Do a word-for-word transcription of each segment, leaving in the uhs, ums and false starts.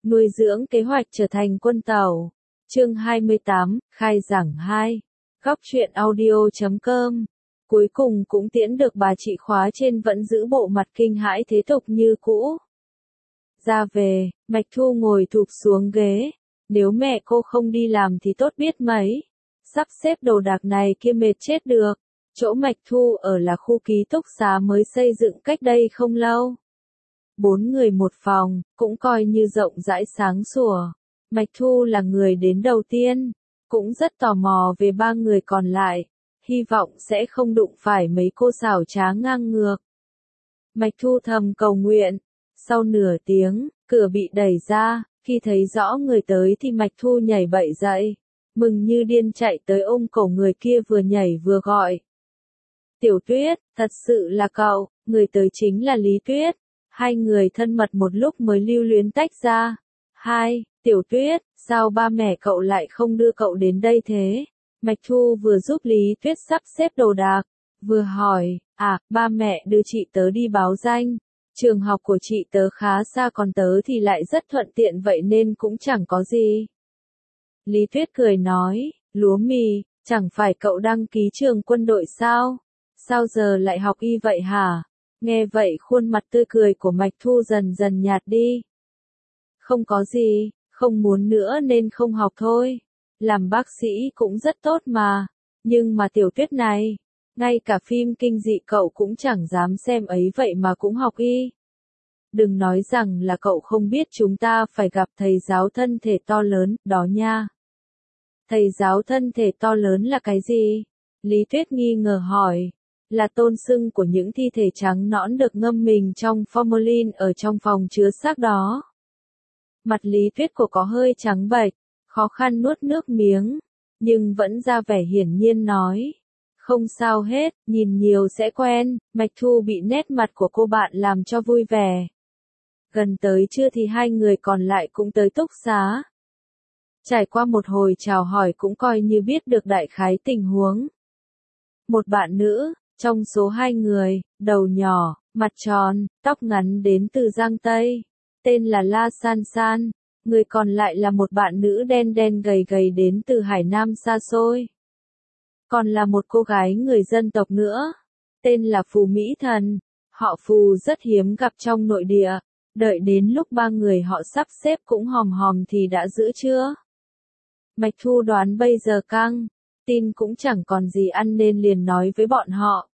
nuôi dưỡng kế hoạch trở thành quân tàu. Chương hai mươi tám, khai giảng hai. Góc truyện audio chấm com. Cuối cùng cũng tiễn được bà chị khóa trên vẫn giữ bộ mặt kinh hãi thế tục như cũ. Ra về, Mạch Thu ngồi thụp xuống ghế. Nếu mẹ cô không đi làm thì tốt biết mấy. Sắp xếp đồ đạc này kia mệt chết được. Chỗ Mạch Thu ở là khu ký túc xá mới xây dựng cách đây không lâu. Bốn người một phòng, cũng coi như rộng rãi sáng sủa. Mạch Thu là người đến đầu tiên, cũng rất tò mò về ba người còn lại, hy vọng sẽ không đụng phải mấy cô xảo trá ngang ngược. Mạch Thu thầm cầu nguyện, sau nửa tiếng, cửa bị đẩy ra, khi thấy rõ người tới thì Mạch Thu nhảy bậy dậy, mừng như điên chạy tới ôm cổ người kia vừa nhảy vừa gọi. Tiểu Tuyết, thật sự là cậu, người tới chính là Lý Tuyết. Hai người thân mật một lúc mới lưu luyến tách ra. Hai, Tiểu Tuyết, sao ba mẹ cậu lại không đưa cậu đến đây thế? Mạch Thu vừa giúp Lý Tuyết sắp xếp đồ đạc, vừa hỏi, à, ba mẹ đưa chị tớ đi báo danh. Trường học của chị tớ khá xa còn tớ thì lại rất thuận tiện vậy nên cũng chẳng có gì. Lý Tuyết cười nói, lúa mì, chẳng phải cậu đăng ký trường quân đội sao? Sao giờ lại học y vậy hả? Nghe vậy khuôn mặt tươi cười của Mạch Thu dần dần nhạt đi. Không có gì, không muốn nữa nên không học thôi. Làm bác sĩ cũng rất tốt mà. Nhưng mà Tiểu Tuyết này, ngay cả phim kinh dị cậu cũng chẳng dám xem ấy vậy mà cũng học y. Đừng nói rằng là cậu không biết chúng ta phải gặp thầy giáo thân thể to lớn, đó nha. Thầy giáo thân thể to lớn là cái gì? Lý Tuyết nghi ngờ hỏi. Là tôn xưng của những thi thể trắng nõn được ngâm mình trong formalin ở trong phòng chứa xác đó. Mặt Lý Tuyết cô có hơi trắng bệch, khó khăn nuốt nước miếng, nhưng vẫn ra vẻ hiển nhiên nói. Không sao hết, nhìn nhiều sẽ quen. Mạch Thu bị nét mặt của cô bạn làm cho vui vẻ. Gần tới trưa thì hai người còn lại cũng tới túc xá. Trải qua một hồi chào hỏi cũng coi như biết được đại khái tình huống. Một bạn nữ, trong số hai người, đầu nhỏ, mặt tròn, tóc ngắn đến từ Giang Tây, tên là La San San, người còn lại là một bạn nữ đen đen gầy gầy đến từ Hải Nam xa xôi. Còn là một cô gái người dân tộc nữa, tên là Phù Mỹ Thần, họ Phù rất hiếm gặp trong nội địa, đợi đến lúc ba người họ sắp xếp cũng hòm hòm thì đã giữ chưa. Mạch Thu đoán bây giờ căng. Tin cũng chẳng còn gì ăn nên liền nói với bọn họ.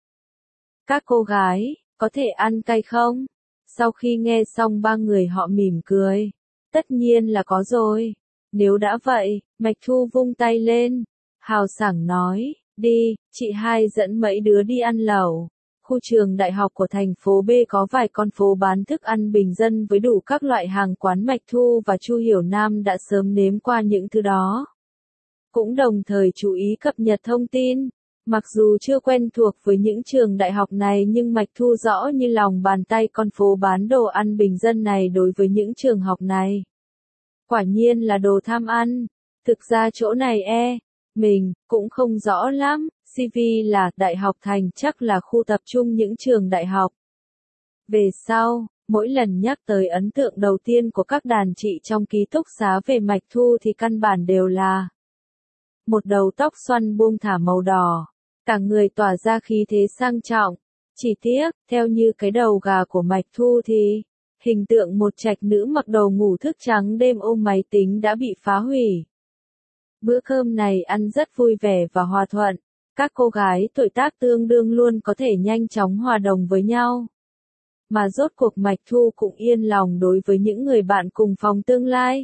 Các cô gái, có thể ăn cay không? Sau khi nghe xong ba người họ mỉm cười. Tất nhiên là có rồi. Nếu đã vậy, Mạch Thu vung tay lên. Hào sảng nói, đi, chị hai dẫn mấy đứa đi ăn lẩu. Khu trường đại học của thành phố B có vài con phố bán thức ăn bình dân với đủ các loại hàng quán. Mạch Thu và Chu Hiểu Nam đã sớm nếm qua những thứ đó. Cũng đồng thời chú ý cập nhật thông tin. Mặc dù chưa quen thuộc với những trường đại học này nhưng Mạch Thu rõ như lòng bàn tay con phố bán đồ ăn bình dân này đối với những trường học này. Quả nhiên là đồ tham ăn. Thực ra chỗ này e, mình, cũng không rõ lắm. xê vê là Đại học Thành chắc là khu tập trung những trường đại học. Về sau, mỗi lần nhắc tới ấn tượng đầu tiên của các đàn chị trong ký túc xá về Mạch Thu thì căn bản đều là một đầu tóc xoăn buông thả màu đỏ, cả người tỏa ra khí thế sang trọng. Chỉ tiếc, theo như cái đầu gà của Mạch Thu thì, hình tượng một trạch nữ mặc đồ ngủ thức trắng đêm ôm máy tính đã bị phá hủy. Bữa cơm này ăn rất vui vẻ và hòa thuận, các cô gái tuổi tác tương đương luôn có thể nhanh chóng hòa đồng với nhau. Mà rốt cuộc Mạch Thu cũng yên lòng đối với những người bạn cùng phòng tương lai.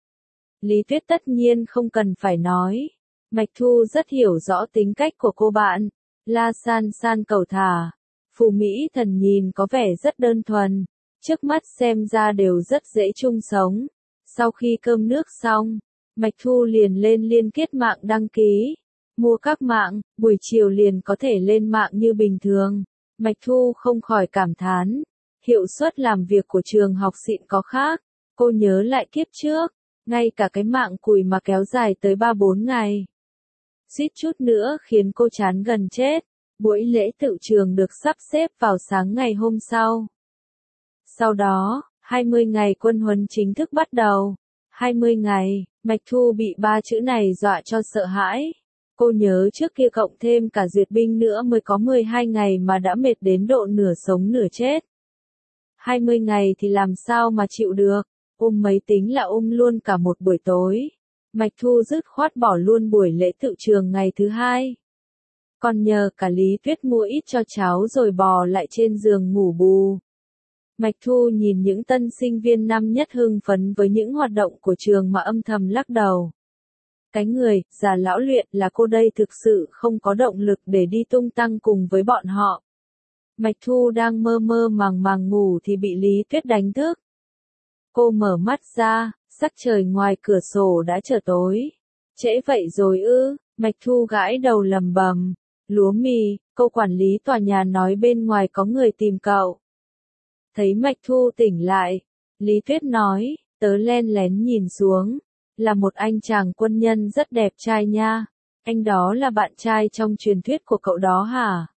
Lý Tuyết tất nhiên không cần phải nói. Mạch Thu rất hiểu rõ tính cách của cô bạn. La San San cầu thả. Phù Mỹ Thần nhìn có vẻ rất đơn thuần. Trước mắt xem ra đều rất dễ chung sống. Sau khi cơm nước xong, Mạch Thu liền lên liên kết mạng đăng ký. Mua các mạng, buổi chiều liền có thể lên mạng như bình thường. Mạch Thu không khỏi cảm thán. Hiệu suất làm việc của trường học xịn có khác. Cô nhớ lại kiếp trước. Ngay cả cái mạng cùi mà kéo dài tới ba bốn ngày. Suýt chút nữa khiến cô chán gần chết. Buổi lễ tự trường được sắp xếp vào sáng ngày hôm sau. Sau đó, hai mươi ngày quân huấn chính thức bắt đầu. hai mươi ngày, Mạch Thu bị ba chữ này dọa cho sợ hãi. Cô nhớ trước kia cộng thêm cả duyệt binh nữa mới có mười hai ngày mà đã mệt đến độ nửa sống nửa chết. hai mươi ngày thì làm sao mà chịu được, ôm mấy tính là ôm luôn cả một buổi tối. Mạch Thu dứt khoát bỏ luôn buổi lễ tự trường ngày thứ hai. Còn nhờ cả Lý Tuyết mua ít cho cháu rồi bò lại trên giường ngủ bù. Mạch Thu nhìn những tân sinh viên năm nhất hưng phấn với những hoạt động của trường mà âm thầm lắc đầu. Cái người, già lão luyện là cô đây thực sự không có động lực để đi tung tăng cùng với bọn họ. Mạch Thu đang mơ mơ màng màng ngủ thì bị Lý Tuyết đánh thức. Cô mở mắt ra, sắc trời ngoài cửa sổ đã trở tối. Trễ vậy rồi ư, Mạch Thu gãi đầu lầm bầm. Lúa mì, cô quản lý tòa nhà nói bên ngoài có người tìm cậu. Thấy Mạch Thu tỉnh lại, Lý Tuyết nói, tớ len lén nhìn xuống, là một anh chàng quân nhân rất đẹp trai nha, anh đó là bạn trai trong truyền thuyết của cậu đó hả?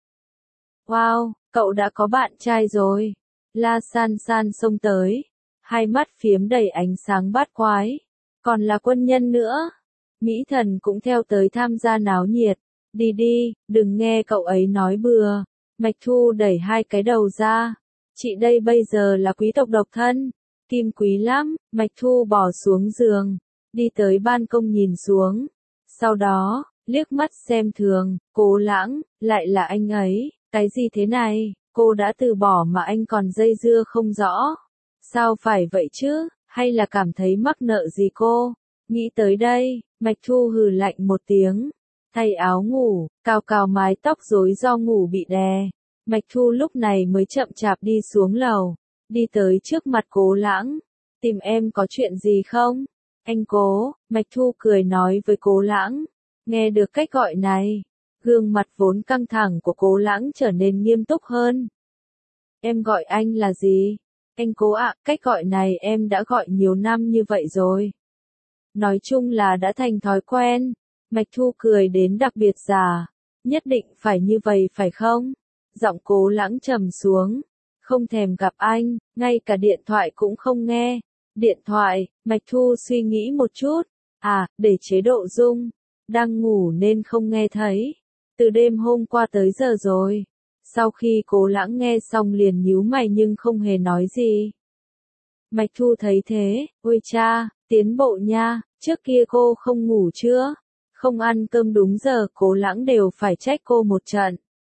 Wow, cậu đã có bạn trai rồi. La San San xông tới, hai mắt phiếm đầy ánh sáng bát quái, còn là quân nhân nữa. Mỹ Thần cũng theo tới tham gia náo nhiệt. Đi đi, đừng nghe cậu ấy nói bừa. Mạch Thu đẩy hai cái đầu ra. Chị đây bây giờ là quý tộc độc thân. Kim quý lắm. Mạch Thu bỏ xuống giường, đi tới ban công nhìn xuống. Sau đó, liếc mắt xem thường, Cố Lãng, lại là anh ấy. Cái gì thế này, cô đã từ bỏ mà anh còn dây dưa không rõ. Sao phải vậy chứ, hay là cảm thấy mắc nợ gì cô? Nghĩ tới đây, Mạch Thu hừ lạnh một tiếng. Thay áo ngủ, cào cào mái tóc rối do ngủ bị đè. Mạch Thu lúc này mới chậm chạp đi xuống lầu, đi tới trước mặt Cố Lãng. Tìm em có chuyện gì không? Anh Cố, Mạch Thu cười nói với Cố Lãng. Nghe được cách gọi này, gương mặt vốn căng thẳng của Cố Lãng trở nên nghiêm túc hơn. Em gọi anh là gì? Anh Cố ạ, cách gọi này em đã gọi nhiều năm như vậy rồi. Nói chung là đã thành thói quen. Mạch Thu cười đến đặc biệt già. Nhất định phải như vậy phải không? Giọng Cố Lãng trầm xuống. Không thèm gặp anh, ngay cả điện thoại cũng không nghe. Điện thoại, Mạch Thu suy nghĩ một chút. À, để chế độ rung. Đang ngủ nên không nghe thấy. Từ đêm hôm qua tới giờ rồi. Sau khi Cố Lãng nghe xong liền nhíu mày nhưng không hề nói gì. Mạch Thu thấy thế, ôi cha, tiến bộ nha, trước kia cô không ngủ chưa? Không ăn cơm đúng giờ, Cố Lãng đều phải trách cô một trận.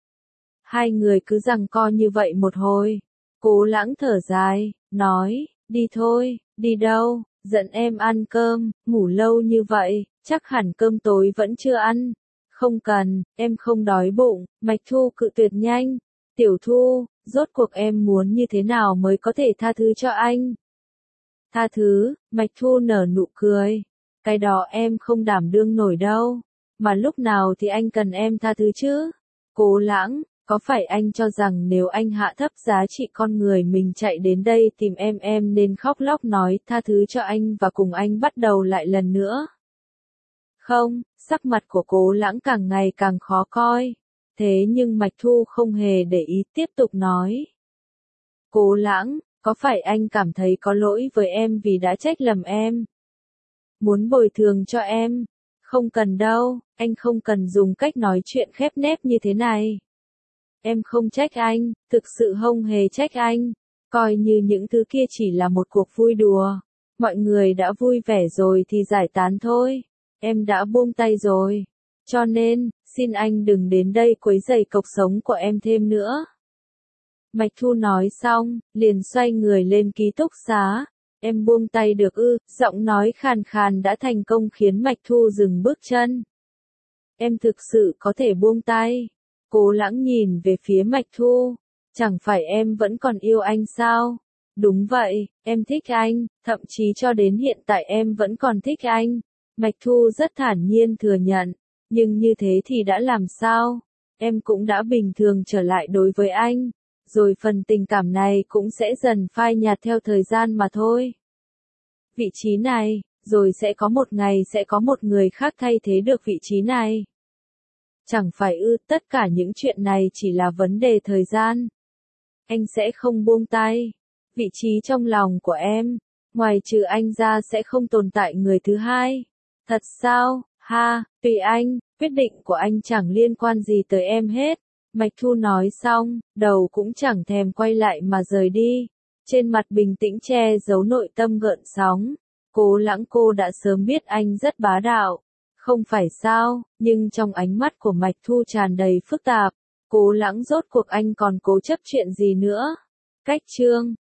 Hai người cứ giằng co như vậy một hồi. Cố Lãng thở dài, nói, đi thôi, đi đâu, dẫn em ăn cơm, ngủ lâu như vậy, chắc hẳn cơm tối vẫn chưa ăn. Không cần, em không đói bụng. Mạch Thu cự tuyệt nhanh. Tiểu Thu, rốt cuộc em muốn như thế nào mới có thể tha thứ cho anh? Tha thứ, Mạch Thu nở nụ cười. Cái đó em không đảm đương nổi đâu. Mà lúc nào thì anh cần em tha thứ chứ? Cố Lãng, có phải anh cho rằng nếu anh hạ thấp giá trị con người mình chạy đến đây tìm em em nên khóc lóc nói tha thứ cho anh và cùng anh bắt đầu lại lần nữa? Không, sắc mặt của Cố Lãng càng ngày càng khó coi. Thế nhưng Mạch Thu không hề để ý tiếp tục nói. Cố Lãng, có phải anh cảm thấy có lỗi với em vì đã trách lầm em? Muốn bồi thường cho em? Không cần đâu, anh không cần dùng cách nói chuyện khép nép như thế này. Em không trách anh, thực sự không hề trách anh. Coi như những thứ kia chỉ là một cuộc vui đùa. Mọi người đã vui vẻ rồi thì giải tán thôi. Em đã buông tay rồi. Cho nên, xin anh đừng đến đây quấy rầy cuộc sống của em thêm nữa. Mạch Thu nói xong, liền xoay người lên ký túc xá. Em buông tay được ư? Giọng nói khàn khàn đã thành công khiến Mạch Thu dừng bước chân. Em thực sự có thể buông tay. Cố Lãng nhìn về phía Mạch Thu. Chẳng phải em vẫn còn yêu anh sao? Đúng vậy, em thích anh, thậm chí cho đến hiện tại em vẫn còn thích anh. Mạch Thu rất thản nhiên thừa nhận. Nhưng như thế thì đã làm sao? Em cũng đã bình thường trở lại đối với anh. Rồi phần tình cảm này cũng sẽ dần phai nhạt theo thời gian mà thôi. Vị trí này, rồi sẽ có một ngày sẽ có một người khác thay thế được vị trí này. Chẳng phải ư, tất cả những chuyện này chỉ là vấn đề thời gian. Anh sẽ không buông tay. Vị trí trong lòng của em, ngoài trừ anh ra sẽ không tồn tại người thứ hai. Thật sao? Ha, tùy anh, quyết định của anh chẳng liên quan gì tới em hết. Mạch Thu nói xong, đầu cũng chẳng thèm quay lại mà rời đi. Trên mặt bình tĩnh che giấu nội tâm gợn sóng. Cố Lãng cô đã sớm biết anh rất bá đạo. Không phải sao, nhưng trong ánh mắt của Mạch Thu tràn đầy phức tạp. Cố Lãng rốt cuộc anh còn cố chấp chuyện gì nữa? Cách chương